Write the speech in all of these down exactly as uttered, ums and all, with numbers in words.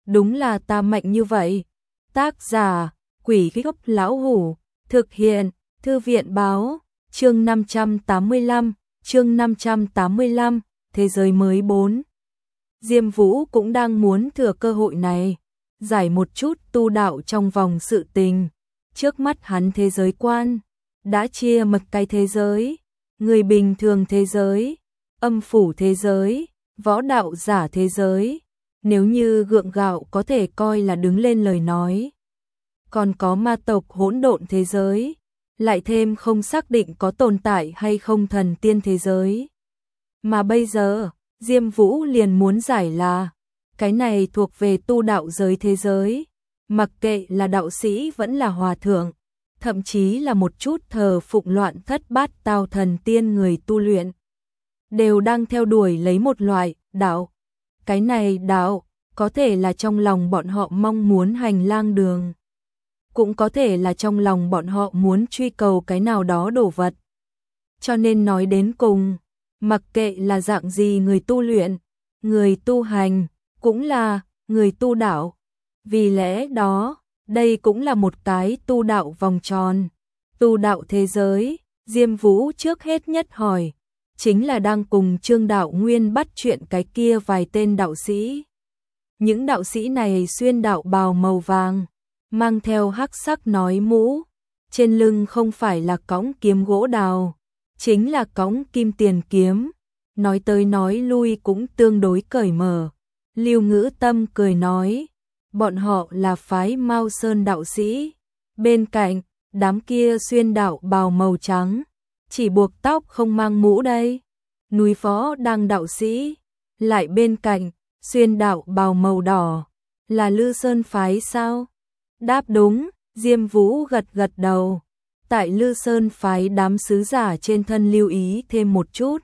đúng là ta mạnh như vậy. Tác giả, Quỷ Gốc Lão Hủ, thực hiện, Thư viện báo, chương năm trăm tám mươi lăm, chương năm trăm tám mươi lăm, thế giới mới bốn. Diêm Vũ cũng đang muốn thừa cơ hội này, giải một chút tu đạo trong vòng sự tình. Trước mắt hắn thế giới quan, đã chia mật cái thế giới, người bình thường thế giới, âm phủ thế giới, võ đạo giả thế giới. Nếu như gượng gạo có thể coi là đứng lên lời nói. Còn có ma tộc hỗn độn thế giới, lại thêm không xác định có tồn tại hay không thần tiên thế giới. Mà bây giờ, Diêm Vũ liền muốn giải là, cái này thuộc về tu đạo giới thế giới, mặc kệ là đạo sĩ vẫn là hòa thượng, thậm chí là một chút thờ phụng loạn thất bát tao thần tiên người tu luyện, đều đang theo đuổi lấy một loại đạo. Cái này đạo, có thể là trong lòng bọn họ mong muốn hành lang đường, cũng có thể là trong lòng bọn họ muốn truy cầu cái nào đó đồ vật. Cho nên nói đến cùng, mặc kệ là dạng gì người tu luyện, người tu hành, cũng là người tu đạo. Vì lẽ đó, đây cũng là một cái tu đạo vòng tròn. Tu đạo thế giới, Diêm Vũ trước hết nhất hỏi, chính là đang cùng Trương Đạo Nguyên bắt chuyện cái kia vài tên đạo sĩ. Những đạo sĩ này xuyên đạo bào màu vàng, mang theo hắc sắc nói mũ, trên lưng không phải là cõng kiếm gỗ đào, chính là cõng kim tiền kiếm, nói tới nói lui cũng tương đối cởi mở. Lưu Ngữ Tâm cười nói, bọn họ là phái Mao Sơn đạo sĩ. Bên cạnh, đám kia xuyên đạo bào màu trắng, chỉ buộc tóc không mang mũ đây. Núi Phó đang đạo sĩ, lại bên cạnh, xuyên đạo bào màu đỏ, là Lư Sơn phái sao? Đáp đúng, Diêm Vũ gật gật đầu. Tại Lư Sơn phái đám sứ giả trên thân lưu ý thêm một chút.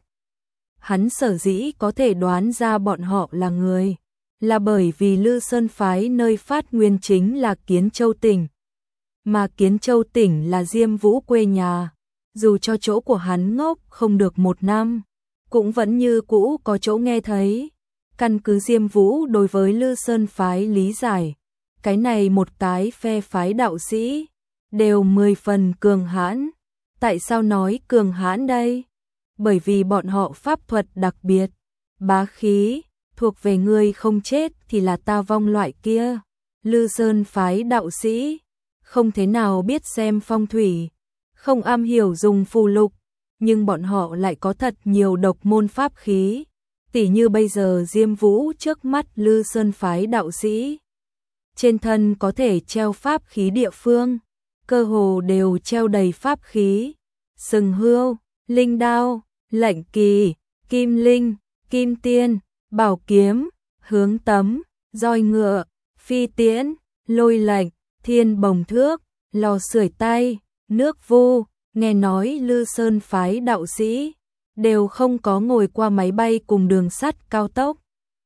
Hắn sở dĩ có thể đoán ra bọn họ là người, là bởi vì Lư Sơn phái nơi phát nguyên chính là Kiến Châu tỉnh. Mà Kiến Châu tỉnh là Diêm Vũ quê nhà, dù cho chỗ của hắn ngốc không được một năm, cũng vẫn như cũ có chỗ nghe thấy. Căn cứ Diêm Vũ đối với Lư Sơn phái lý giải, cái này một cái phe phái đạo sĩ, đều mười phần cường hãn. Tại sao nói cường hãn đây? Bởi vì bọn họ pháp thuật đặc biệt, bá khí, thuộc về người không chết thì là ta vong loại kia. Lư Sơn phái đạo sĩ, không thế nào biết xem phong thủy, không am hiểu dùng phù lục, nhưng bọn họ lại có thật nhiều độc môn pháp khí. Tỉ như bây giờ Diêm Vũ trước mắt Lư Sơn phái đạo sĩ, trên thân có thể treo pháp khí địa phương, cơ hồ đều treo đầy pháp khí, sừng hươu, linh đao, lệnh kỳ, kim linh, kim tiên, bảo kiếm, hướng tấm, roi ngựa, phi tiễn, lôi lệnh, thiên bồng thước, lò sưởi tay, nước vu. Nghe nói Lư Sơn phái đạo sĩ đều không có ngồi qua máy bay cùng đường sắt cao tốc.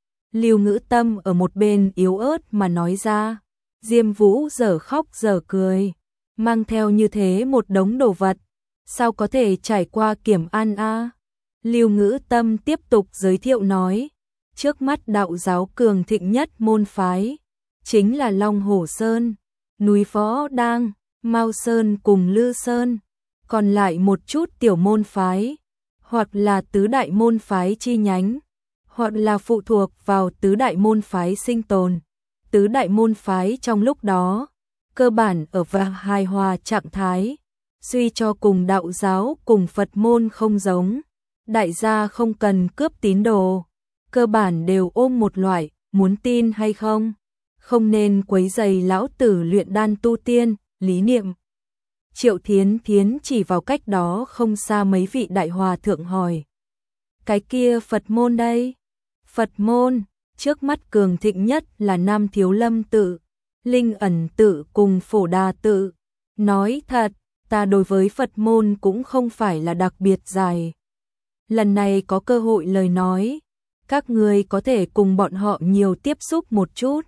Lưu Ngữ Tâm ở một bên yếu ớt mà nói ra. Diêm Vũ dở khóc dở cười, mang theo như thế một đống đồ vật, sao có thể trải qua kiểm an a? Lưu Ngữ Tâm tiếp tục giới thiệu nói, trước mắt đạo giáo cường thịnh nhất môn phái chính là Long Hổ Sơn, Núi Phó Đang, Mao Sơn cùng Lư Sơn, còn lại một chút tiểu môn phái, hoặc là tứ đại môn phái chi nhánh, hoặc là phụ thuộc vào tứ đại môn phái sinh tồn. Tứ đại môn phái trong lúc đó, cơ bản ở và hài hòa trạng thái, suy cho cùng đạo giáo cùng Phật môn không giống. Đại gia không cần cướp tín đồ, cơ bản đều ôm một loại, muốn tin hay không, không nên quấy rầy lão tử luyện đan tu tiên, lý niệm. Triệu Thiến Thiến chỉ vào cách đó không xa mấy vị đại hòa thượng hỏi. Cái kia Phật môn đây? Phật môn, trước mắt cường thịnh nhất là Nam Thiếu Lâm tự, Linh Ẩn tự cùng Phổ Đà tự. Nói thật, ta đối với Phật môn cũng không phải là đặc biệt dài. Lần này có cơ hội lời nói, các người có thể cùng bọn họ nhiều tiếp xúc một chút.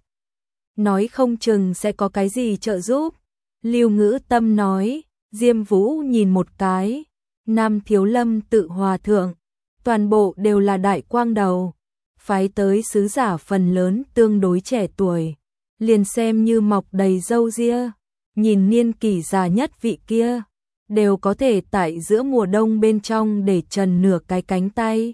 Nói không chừng sẽ có cái gì trợ giúp. Lưu Ngữ Tâm nói. Diêm Vũ nhìn một cái, Nam Thiếu Lâm tự hòa thượng, toàn bộ đều là đại quang đầu, phái tới sứ giả phần lớn tương đối trẻ tuổi, liền xem như mọc đầy râu ria, nhìn niên kỷ già nhất vị kia, đều có thể tại giữa mùa đông bên trong để trần nửa cái cánh tay,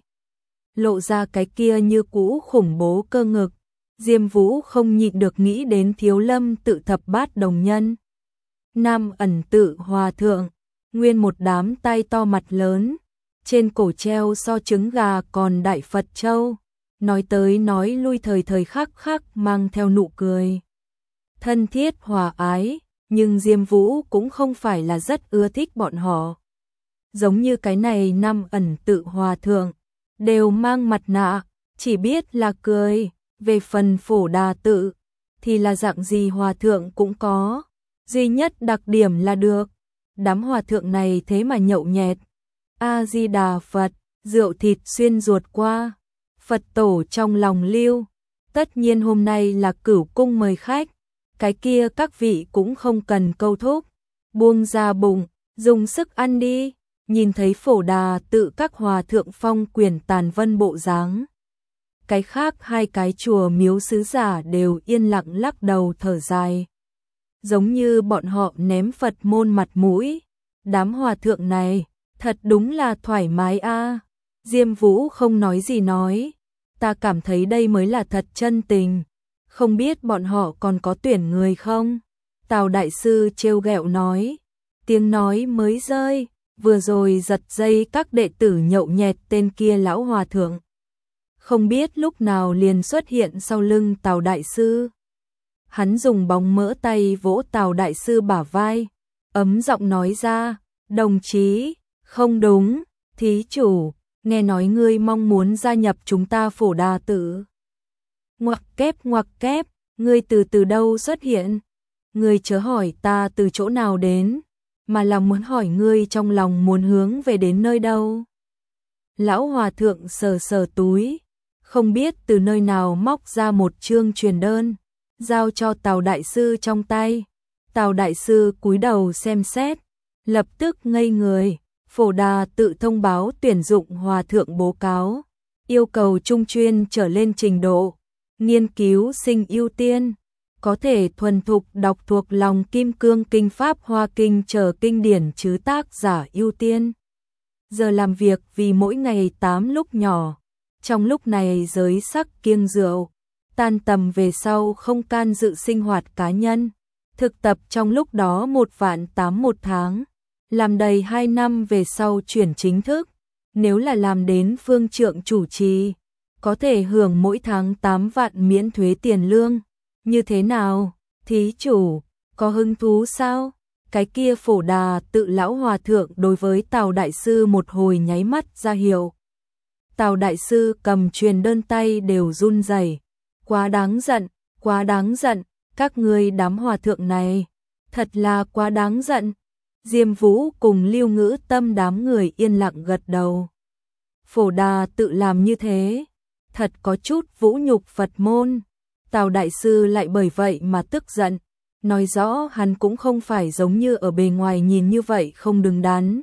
lộ ra cái kia như cũ khủng bố cơ ngực. Diêm Vũ không nhịn được nghĩ đến Thiếu Lâm tự thập bát đồng nhân. Nam Ẩn Tự hòa thượng, nguyên một đám tay to mặt lớn, trên cổ treo so trứng gà còn đại Phật châu, nói tới nói lui thời thời khắc khắc mang theo nụ cười thân thiết hòa ái, nhưng Diêm Vũ cũng không phải là rất ưa thích bọn họ. Giống như cái này Nam Ẩn Tự hòa thượng, đều mang mặt nạ, chỉ biết là cười, về phần Phổ Đà Tự thì là dạng gì hòa thượng cũng có, duy nhất đặc điểm là được, đám hòa thượng này thế mà nhậu nhẹt. A Di Đà Phật, rượu thịt xuyên ruột qua, Phật tổ trong lòng lưu, tất nhiên hôm nay là Cửu cung mời khách, cái kia các vị cũng không cần câu thúc, buông ra bụng, dùng sức ăn đi. Nhìn thấy Phổ Đà Tự các hòa thượng phong quyền tàn vân bộ dáng, cái khác hai cái chùa miếu sứ giả đều yên lặng lắc đầu thở dài, giống như bọn họ ném Phật môn mặt mũi. Đám hòa thượng này thật đúng là thoải mái a. Diêm Vũ không nói gì nói, ta cảm thấy đây mới là thật chân tình, không biết bọn họ còn có tuyển người không? Tào đại sư trêu ghẹo nói, tiếng nói mới rơi, vừa rồi giật dây các đệ tử nhậu nhẹt tên kia lão hòa thượng, không biết lúc nào liền xuất hiện sau lưng Tào đại sư. Hắn dùng bóng mỡ tay vỗ Tào đại sư bả vai, ấm giọng nói ra, đồng chí, không đúng, thí chủ, nghe nói ngươi mong muốn gia nhập chúng ta Phổ Đà Tự. Ngoặc kép ngoặc kép, ngươi từ từ đâu xuất hiện? Ngươi chớ hỏi ta từ chỗ nào đến, mà là muốn hỏi ngươi trong lòng muốn hướng về đến nơi đâu. Lão hòa thượng sờ sờ túi, không biết từ nơi nào móc ra một chương truyền đơn, giao cho Tào đại sư trong tay. Tào đại sư cúi đầu xem xét, lập tức ngây người. Phổ Đà Tự thông báo tuyển dụng hòa thượng bố cáo, yêu cầu trung chuyên trở lên trình độ, nghiên cứu sinh ưu tiên, có thể thuần thục đọc thuộc lòng Kim Cương Kinh Pháp Hoa Kinh chờ kinh điển chứ tác giả ưu tiên. Giờ làm việc vì mỗi ngày tám lúc nhỏ, trong lúc này giới sắc kiêng rượu, tan tầm về sau không can dự sinh hoạt cá nhân, thực tập trong lúc đó một vạn tám một tháng, làm đầy hai năm về sau chuyển chính thức, nếu là làm đến phương trượng chủ trì, có thể hưởng mỗi tháng tám vạn miễn thuế tiền lương. Như thế nào, thí chủ, có hứng thú sao? Cái kia Phổ Đà Tự lão hòa thượng đối với Tào đại sư một hồi nháy mắt ra hiệu. Tào đại sư cầm truyền đơn tay đều run rẩy, quá đáng giận, quá đáng giận, các ngươi đám hòa thượng này, thật là quá đáng giận. Diêm Vũ cùng Lưu Ngữ Tâm đám người yên lặng gật đầu. Phổ Đà Tự làm như thế, thật có chút vũ nhục Phật môn. Tào đại sư lại bởi vậy mà tức giận, nói rõ hắn cũng không phải giống như ở bề ngoài nhìn như vậy không đứng đắn.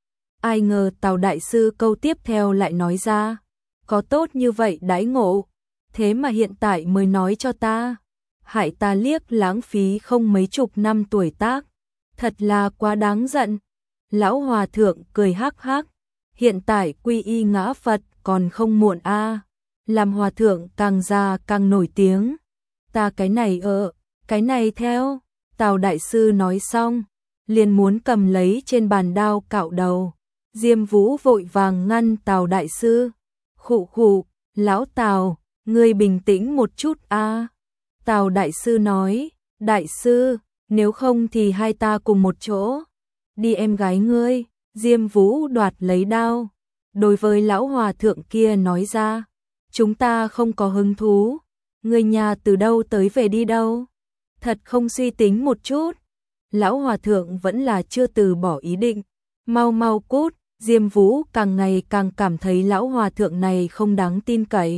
Ai ngờ Tào đại sư câu tiếp theo lại nói ra, có tốt như vậy đãi ngộ, thế mà hiện tại mới nói cho ta, hại ta liếc lãng phí không mấy chục năm tuổi tác, thật là quá đáng giận. Lão hòa thượng cười hắc hắc, hiện tại quy y ngã Phật còn không muộn a. Làm hòa thượng càng già càng nổi tiếng. Ta cái này ở, cái này theo. Tào đại sư nói xong, liền muốn cầm lấy trên bàn đao cạo đầu. Diêm Vũ vội vàng ngăn Tào đại sư. Khụ khụ, lão Tào, ngươi bình tĩnh một chút a. Tào đại sư nói, đại sư, nếu không thì hai ta cùng một chỗ. Đi em gái ngươi. Diêm Vũ đoạt lấy đao, đối với lão hòa thượng kia nói ra, chúng ta không có hứng thú, người nhà từ đâu tới về đi đâu, thật không suy tính một chút. Lão hòa thượng vẫn là chưa từ bỏ ý định, mau mau cút. Diêm Vũ càng ngày càng cảm thấy lão hòa thượng này không đáng tin cậy.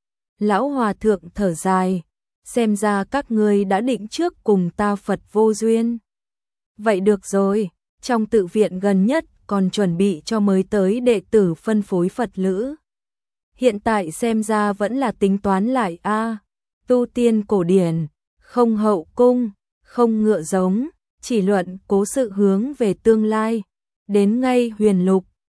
Lão hòa thượng thở dài, xem ra các ngươi đã định trước cùng ta Phật vô duyên. Vậy được rồi, trong tự viện gần nhất còn chuẩn bị cho mới tới đệ tử phân phối Phật lữ. Hiện tại xem ra vẫn là tính toán lại a, tu tiên cổ điển, không hậu cung, không ngựa giống, chỉ luận cố sự hướng về tương lai. Đến ngay huyền lục,